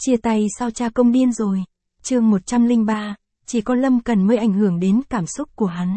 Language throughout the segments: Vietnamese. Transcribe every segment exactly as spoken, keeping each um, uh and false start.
Chia tay sao cha công điên rồi. Chương một trăm lẻ ba, chỉ có Lâm Cần mới ảnh hưởng đến cảm xúc của hắn.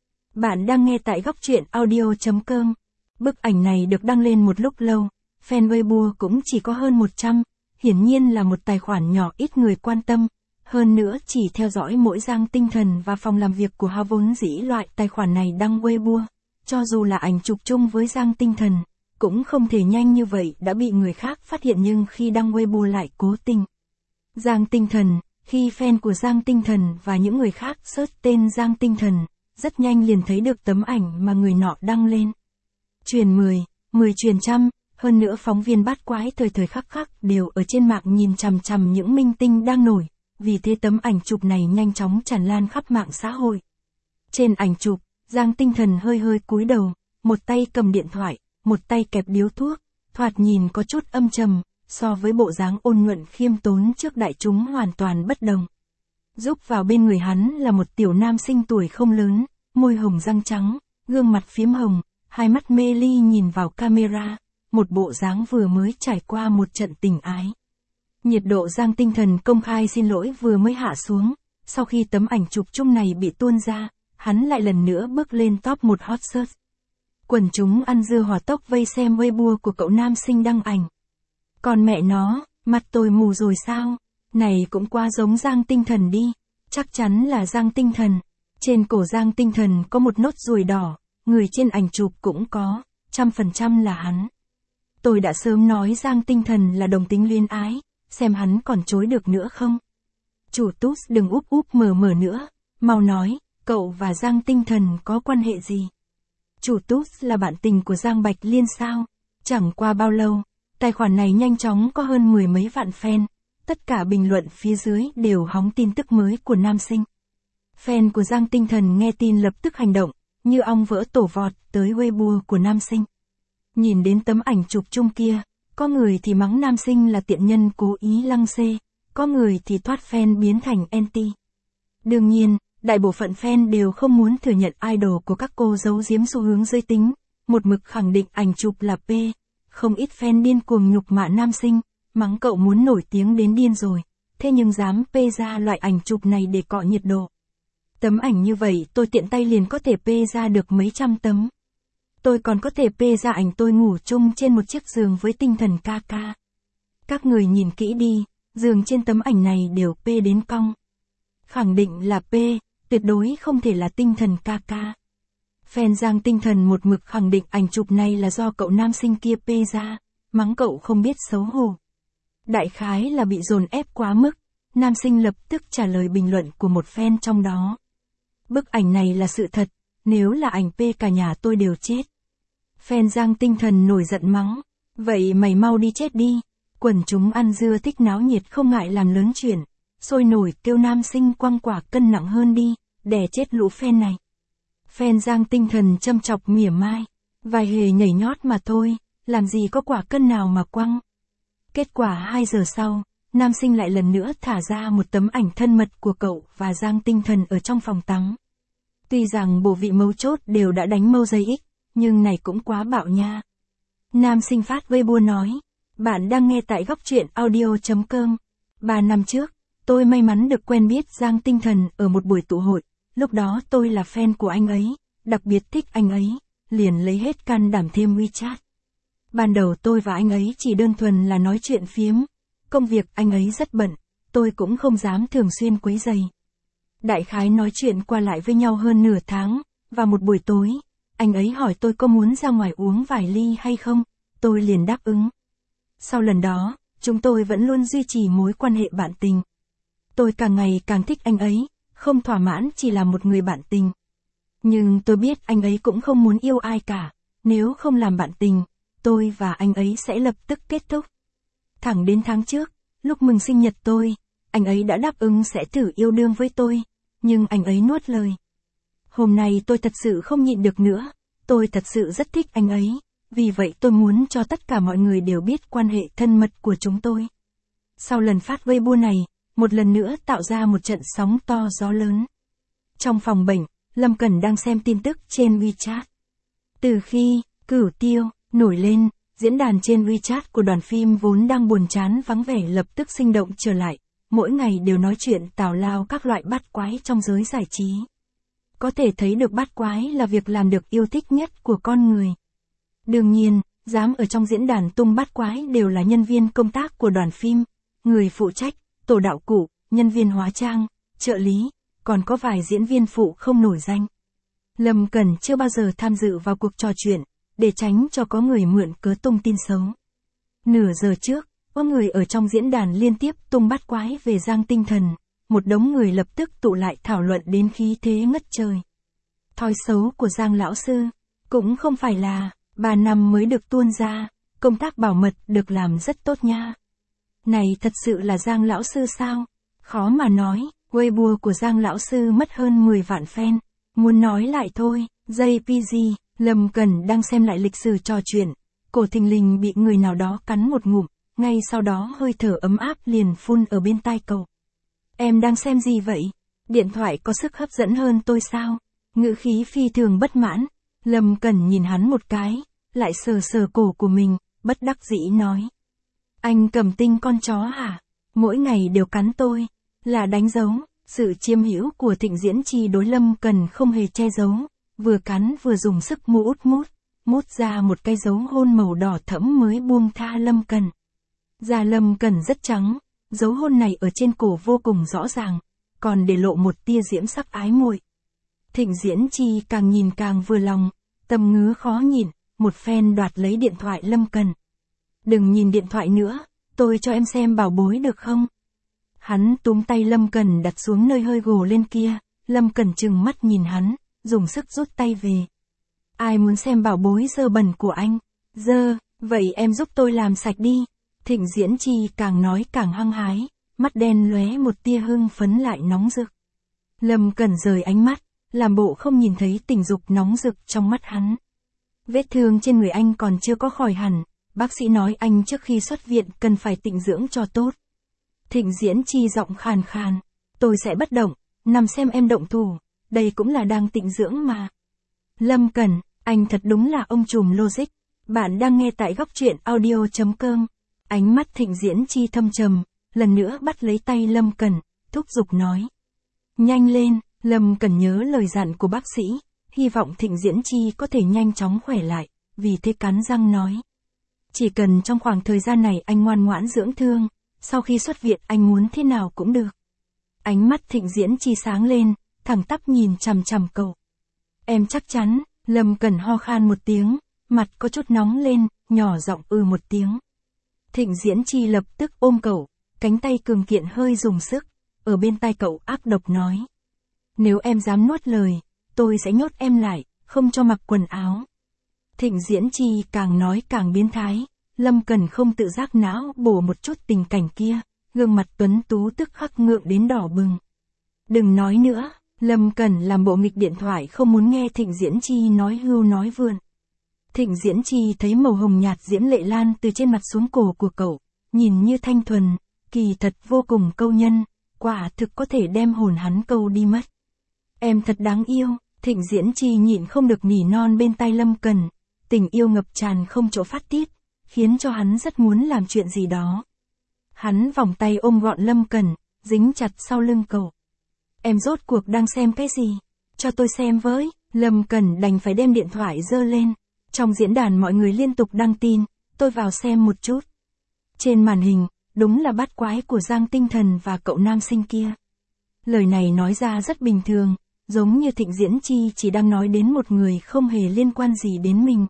Bạn đang nghe tại góc truyện audio chấm com. Bức ảnh này được đăng lên một lúc lâu, fan Weibo cũng chỉ có hơn một trăm, hiển nhiên là một tài khoản nhỏ ít người quan tâm. Hơn nữa chỉ theo dõi mỗi Giang Tinh Thần và phòng làm việc của họ, vốn dĩ loại tài khoản này đăng Weibo, cho dù là ảnh chụp chung với Giang Tinh Thần, cũng không thể nhanh như vậy đã bị người khác phát hiện, nhưng khi đăng Weibo lại cố tình. Giang Tinh Thần, khi fan của Giang Tinh Thần và những người khác search tên Giang Tinh Thần, rất nhanh liền thấy được tấm ảnh mà người nọ đăng lên. Truyền mười, mười truyền trăm, hơn nữa phóng viên bát quái thời thời khắc khắc đều ở trên mạng nhìn chằm chằm những minh tinh đang nổi, vì thế tấm ảnh chụp này nhanh chóng tràn lan khắp mạng xã hội. Trên ảnh chụp, Giang Tinh Thần hơi hơi cúi đầu, một tay cầm điện thoại, một tay kẹp điếu thuốc, thoạt nhìn có chút âm trầm, so với bộ dáng ôn nhuận khiêm tốn trước đại chúng hoàn toàn bất đồng. Giúp vào bên người hắn là một tiểu nam sinh tuổi không lớn, môi hồng răng trắng, gương mặt phím hồng, hai mắt mê ly nhìn vào camera, một bộ dáng vừa mới trải qua một trận tình ái. Nhiệt độ Giang Tinh Thần công khai xin lỗi vừa mới hạ xuống, sau khi tấm ảnh chụp chung này bị tuôn ra, hắn lại lần nữa bước lên top một hot search. Quần chúng ăn dưa hỏa tốc vây xem Weibo của cậu nam sinh đăng ảnh. Còn mẹ nó, mặt tôi mù rồi sao? Này cũng quá giống Giang Tinh Thần đi. Chắc chắn là Giang Tinh Thần. Trên cổ Giang Tinh Thần có một nốt ruồi đỏ, người trên ảnh chụp cũng có, trăm phần trăm là hắn. Tôi đã sớm nói Giang Tinh Thần là đồng tính luyến ái, xem hắn còn chối được nữa không? Chủ tút đừng úp úp mờ mờ nữa, mau nói, cậu và Giang Tinh Thần có quan hệ gì? Chủ tút là bạn tình của Giang Bạch Liên sao? Chẳng qua bao lâu, tài khoản này nhanh chóng có hơn mười mấy vạn fan, tất cả bình luận phía dưới đều hóng tin tức mới của nam sinh. Fan của Giang Tinh Thần nghe tin lập tức hành động, như ong vỡ tổ vọt tới Weibo của nam sinh. Nhìn đến tấm ảnh chụp chung kia, có người thì mắng nam sinh là tiện nhân cố ý lăng xê, có người thì thoát fan biến thành anti. Đương nhiên, đại bộ phận fan đều không muốn thừa nhận idol của các cô giấu giếm xu hướng giới tính, một mực khẳng định ảnh chụp là P. Không ít fan điên cuồng nhục mạ nam sinh, mắng cậu muốn nổi tiếng đến điên rồi, thế nhưng dám P ra loại ảnh chụp này để cọ nhiệt độ. Tấm ảnh như vậy tôi tiện tay liền có thể P ra được mấy trăm tấm. Tôi còn có thể P ra ảnh tôi ngủ chung trên một chiếc giường với Tinh Thần ca ca. Các người nhìn kỹ đi, giường trên tấm ảnh này đều P đến cong. Khẳng định là P, tuyệt đối không thể là Tinh Thần ca ca. Fan Giang Tinh Thần một mực khẳng định ảnh chụp này là do cậu nam sinh kia P ra, mắng cậu không biết xấu hổ. Đại khái là bị dồn ép quá mức, nam sinh lập tức trả lời bình luận của một fan trong đó. Bức ảnh này là sự thật, nếu là ảnh P cả nhà tôi đều chết. Fan Giang Tinh Thần nổi giận mắng, vậy mày mau đi chết đi. Quần chúng ăn dưa thích náo nhiệt không ngại làm lớn chuyện, sôi nổi kêu nam sinh quăng quả cân nặng hơn đi, đè chết lũ fan này. Fan Giang Tinh Thần châm chọc mỉa mai, vài hề nhảy nhót mà thôi, làm gì có quả cân nào mà quăng. Kết quả hai giờ sau, nam sinh lại lần nữa thả ra một tấm ảnh thân mật của cậu và Giang Tinh Thần ở trong phòng tắm. Tuy rằng bộ vị mấu chốt đều đã đánh mâu giây ích, nhưng này cũng quá bạo nha. Nam sinh phát Weibo nói, bạn đang nghe tại góc truyện audio chấm com. Ba năm trước, tôi may mắn được quen biết Giang Tinh Thần ở một buổi tụ hội, lúc đó tôi là fan của anh ấy, đặc biệt thích anh ấy, liền lấy hết can đảm thêm WeChat. Ban đầu tôi và anh ấy chỉ đơn thuần là nói chuyện phiếm, công việc anh ấy rất bận, tôi cũng không dám thường xuyên quấy rầy. Đại khái nói chuyện qua lại với nhau hơn nửa tháng, và một buổi tối, anh ấy hỏi tôi có muốn ra ngoài uống vài ly hay không, tôi liền đáp ứng. Sau lần đó, chúng tôi vẫn luôn duy trì mối quan hệ bạn tình. Tôi càng ngày càng thích anh ấy, không thỏa mãn chỉ là một người bạn tình. Nhưng tôi biết anh ấy cũng không muốn yêu ai cả, nếu không làm bạn tình, tôi và anh ấy sẽ lập tức kết thúc. Thẳng đến tháng trước, lúc mừng sinh nhật tôi, anh ấy đã đáp ứng sẽ thử yêu đương với tôi, nhưng anh ấy nuốt lời. Hôm nay tôi thật sự không nhịn được nữa, tôi thật sự rất thích anh ấy, vì vậy tôi muốn cho tất cả mọi người đều biết quan hệ thân mật của chúng tôi. Sau lần phát Weibo này, một lần nữa tạo ra một trận sóng to gió lớn. Trong phòng bệnh, Lâm Cần đang xem tin tức trên WeChat. Từ khi Cửu Tiêu nổi lên, Diễn đàn trên WeChat của đoàn phim vốn đang buồn chán vắng vẻ lập tức sinh động trở lại, mỗi ngày đều nói chuyện tào lao các loại bát quái trong giới giải trí. Có thể thấy được bát quái là việc làm được yêu thích nhất của con người. Đương nhiên, dám ở trong diễn đàn tung bát quái đều là nhân viên công tác của đoàn phim, người phụ trách, tổ đạo cụ, nhân viên hóa trang, trợ lý, còn có vài diễn viên phụ không nổi danh. Lâm Cẩn chưa bao giờ tham dự vào cuộc trò chuyện, để tránh cho có người mượn cớ tung tin xấu. Nửa giờ trước, có người ở trong diễn đàn liên tiếp tung bát quái về Giang Tinh Thần, một đống người lập tức tụ lại thảo luận đến khí thế ngất trời. Thói xấu của Giang lão sư, cũng không phải là, ba năm mới được tuôn ra, công tác bảo mật được làm rất tốt nha. Này thật sự là Giang lão sư sao? Khó mà nói, Weibo của Giang lão sư mất hơn mười vạn fan, muốn nói lại thôi, gi pê giê, Lâm Cẩn đang xem lại lịch sử trò chuyện, cổ thình lình bị người nào đó cắn một ngụm, ngay sau đó hơi thở ấm áp liền phun ở bên tai cậu. Em đang xem gì vậy? Điện thoại có sức hấp dẫn hơn tôi sao? Ngữ khí phi thường bất mãn, Lâm Cẩn nhìn hắn một cái, lại sờ sờ cổ của mình, bất đắc dĩ nói. Anh Cẩm Tinh con chó hả? Mỗi ngày đều cắn tôi, là đánh dấu, sự chiêm hữu của Thịnh Diễn Chi đối Lâm Cẩn không hề che giấu, vừa cắn vừa dùng sức mút mút, mút ra một cái dấu hôn màu đỏ thẫm mới buông tha Lâm Cẩn. Da Lâm Cẩn rất trắng, dấu hôn này ở trên cổ vô cùng rõ ràng, còn để lộ một tia diễm sắc ái muội. Thịnh Diễn Chi càng nhìn càng vừa lòng, tâm ngứa khó nhìn, một phen đoạt lấy điện thoại Lâm Cẩn. Đừng nhìn điện thoại nữa, tôi cho em xem bảo bối được không? Hắn túm tay Lâm Cẩn đặt xuống nơi hơi gồ lên kia, Lâm Cẩn trừng mắt nhìn hắn, dùng sức rút tay về. Ai muốn xem bảo bối dơ bẩn của anh? Dơ, vậy em giúp tôi làm sạch đi. Thịnh Diễn Chi càng nói càng hăng hái, mắt đen lóe một tia hưng phấn lại nóng rực. Lâm Cẩn rời ánh mắt, làm bộ không nhìn thấy tình dục nóng rực trong mắt hắn. Vết thương trên người anh còn chưa có khỏi hẳn, bác sĩ nói anh trước khi xuất viện cần phải tịnh dưỡng cho tốt. Thịnh Diễn Chi giọng khàn khàn, tôi sẽ bất động, nằm xem em động thủ, đây cũng là đang tịnh dưỡng mà. Lâm Cẩn, anh thật đúng là ông trùm logic. Bạn đang nghe tại góc truyện audio chấm com. Ánh mắt Thịnh Diễn Chi thâm trầm, lần nữa bắt lấy tay Lâm Cẩn, thúc giục nói. Nhanh lên, Lâm Cẩn nhớ lời dặn của bác sĩ, hy vọng Thịnh Diễn Chi có thể nhanh chóng khỏe lại, vì thế cắn răng nói. Chỉ cần trong khoảng thời gian này anh ngoan ngoãn dưỡng thương, sau khi xuất viện anh muốn thế nào cũng được. Ánh mắt Thịnh Diễn Chi sáng lên, thẳng tắp nhìn chằm chằm cậu. Em chắc chắn, Lâm Cẩn ho khan một tiếng, mặt có chút nóng lên, nhỏ giọng ừ một tiếng. Thịnh Diễn Chi lập tức ôm cậu, cánh tay cường kiện hơi dùng sức, ở bên tai cậu ác độc nói. Nếu em dám nuốt lời, tôi sẽ nhốt em lại, không cho mặc quần áo. Thịnh Diễn Chi càng nói càng biến thái, Lâm Cẩn không tự giác não bổ một chút tình cảnh kia, gương mặt tuấn tú tức khắc ngượng đến đỏ bừng. Đừng nói nữa, Lâm Cẩn làm bộ nghịch điện thoại không muốn nghe Thịnh Diễn Chi nói hưu nói vượn. Thịnh Diễn Chi thấy màu hồng nhạt diễm lệ lan từ trên mặt xuống cổ của cậu, nhìn như thanh thuần, kỳ thật vô cùng câu nhân, quả thực có thể đem hồn hắn câu đi mất. Em thật đáng yêu, Thịnh Diễn Chi nhịn không được nỉ non bên tai Lâm Cẩn, tình yêu ngập tràn không chỗ phát tiết, khiến cho hắn rất muốn làm chuyện gì đó. Hắn vòng tay ôm gọn Lâm Cẩn, dính chặt sau lưng cậu. Em rốt cuộc đang xem cái gì? Cho tôi xem với, Lâm Cẩn đành phải đem điện thoại giơ lên. Trong diễn đàn mọi người liên tục đăng tin, tôi vào xem một chút. Trên màn hình, đúng là bát quái của Giang Tinh Thần và cậu nam sinh kia. Lời này nói ra rất bình thường, giống như Thịnh Diễn Chi chỉ đang nói đến một người không hề liên quan gì đến mình.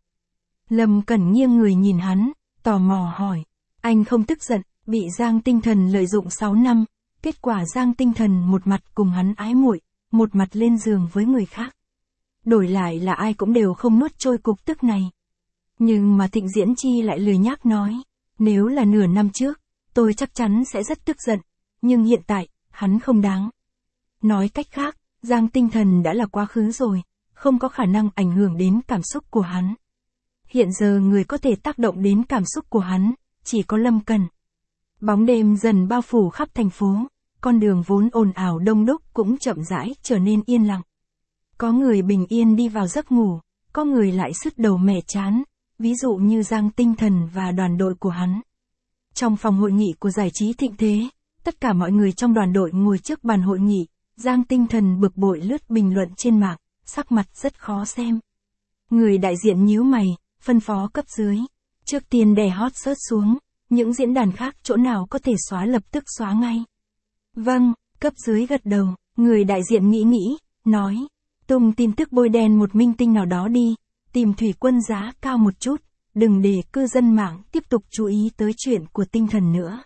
Lâm Cẩn nghiêng người nhìn hắn, tò mò hỏi. Anh không tức giận, bị Giang Tinh Thần lợi dụng sáu năm, kết quả Giang Tinh Thần một mặt cùng hắn ái muội, một mặt lên giường với người khác. Đổi lại là ai cũng đều không nuốt trôi cục tức này. Nhưng mà Thịnh Diễn Chi lại lười nhác nói. Nếu là nửa năm trước, tôi chắc chắn sẽ rất tức giận. Nhưng hiện tại, hắn không đáng. Nói cách khác, Giang Tinh Thần đã là quá khứ rồi, không có khả năng ảnh hưởng đến cảm xúc của hắn. Hiện giờ người có thể tác động đến cảm xúc của hắn, chỉ có Lâm Cẩn. Bóng đêm dần bao phủ khắp thành phố, con đường vốn ồn ào đông đúc cũng chậm rãi trở nên yên lặng. Có người bình yên đi vào giấc ngủ, có người lại sứt đầu mẻ chán, ví dụ như Giang Tinh Thần và đoàn đội của hắn. Trong phòng hội nghị của giải trí thịnh thế, tất cả mọi người trong đoàn đội ngồi trước bàn hội nghị, Giang Tinh Thần bực bội lướt bình luận trên mạng, sắc mặt rất khó xem. Người đại diện nhíu mày, phân phó cấp dưới. Trước tiên đè hot search xuống, những diễn đàn khác chỗ nào có thể xóa lập tức xóa ngay. Vâng, cấp dưới gật đầu, người đại diện nghĩ nghĩ, nói. Tung tin tức bôi đen một minh tinh nào đó đi, tìm thủy quân giá cao một chút, đừng để cư dân mạng tiếp tục chú ý tới chuyện của Tinh Thần nữa.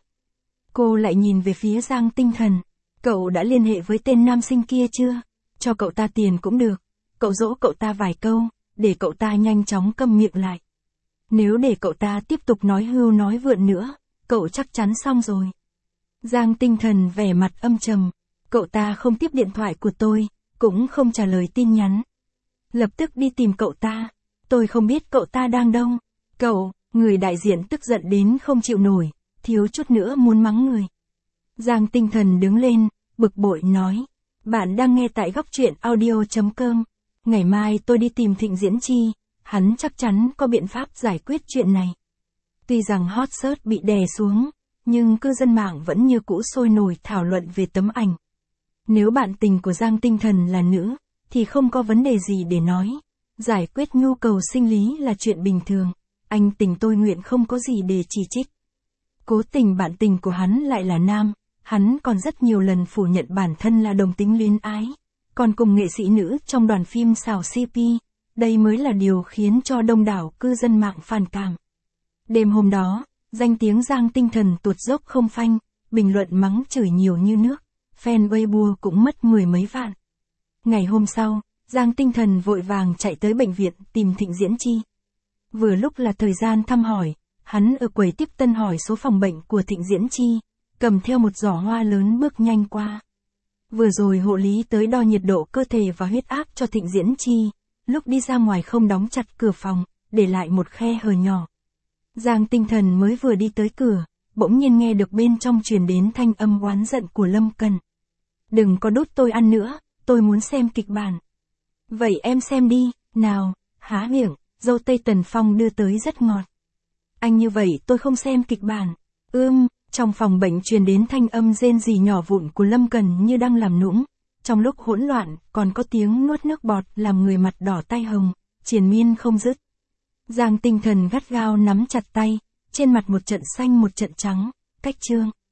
Cô lại nhìn về phía Giang Tinh Thần. Cậu đã liên hệ với tên nam sinh kia chưa? Cho cậu ta tiền cũng được. Cậu dỗ cậu ta vài câu, để cậu ta nhanh chóng câm miệng lại. Nếu để cậu ta tiếp tục nói hưu nói vượn nữa, cậu chắc chắn xong rồi. Giang Tinh Thần vẻ mặt âm trầm. Cậu ta không tiếp điện thoại của tôi, cũng không trả lời tin nhắn. Lập tức đi tìm cậu ta. Tôi không biết cậu ta đang đâu. Cậu, người đại diện tức giận đến không chịu nổi, thiếu chút nữa muốn mắng người. Giang Tinh Thần đứng lên, bực bội nói. Bạn đang nghe tại góc truyện audio chấm com. Ngày mai tôi đi tìm Thịnh Diễn Chi, hắn chắc chắn có biện pháp giải quyết chuyện này. Tuy rằng hot search bị đè xuống, nhưng cư dân mạng vẫn như cũ sôi nổi thảo luận về tấm ảnh. Nếu bạn tình của Giang Tinh Thần là nữ, thì không có vấn đề gì để nói. Giải quyết nhu cầu sinh lý là chuyện bình thường, anh tình tôi nguyện không có gì để chỉ trích. Cố tình bạn tình của hắn lại là nam, hắn còn rất nhiều lần phủ nhận bản thân là đồng tính luyến ái, còn cùng nghệ sĩ nữ trong đoàn phim xào xê pê, đây mới là điều khiến cho đông đảo cư dân mạng phản cảm. Đêm hôm đó, danh tiếng Giang Tinh Thần tụt dốc không phanh, bình luận mắng chửi nhiều như nước, fan Weibo cũng mất mười mấy vạn. Ngày hôm sau, Giang Tinh Thần vội vàng chạy tới bệnh viện tìm Thịnh Diễn Chi. Vừa lúc là thời gian thăm hỏi, hắn ở quầy tiếp tân hỏi số phòng bệnh của Thịnh Diễn Chi, cầm theo một giỏ hoa lớn bước nhanh qua. Vừa rồi hộ lý tới đo nhiệt độ cơ thể và huyết áp cho Thịnh Diễn Chi, lúc đi ra ngoài không đóng chặt cửa phòng, để lại một khe hở nhỏ. Giang Tinh Thần mới vừa đi tới cửa, bỗng nhiên nghe được bên trong truyền đến thanh âm oán giận của Lâm Cần. Đừng có đút tôi ăn nữa, tôi muốn xem kịch bản. Vậy em xem đi, nào, há miệng, dâu tây Tần Phong đưa tới rất ngọt. Anh như vậy tôi không xem kịch bản. Ưm, trong phòng bệnh truyền đến thanh âm rên rỉ nhỏ vụn của Lâm Cần như đang làm nũng. Trong lúc hỗn loạn, còn có tiếng nuốt nước bọt làm người mặt đỏ tay hồng, triền miên không dứt. Giang Tinh Thần gắt gao nắm chặt tay, trên mặt một trận xanh một trận trắng, cách trương.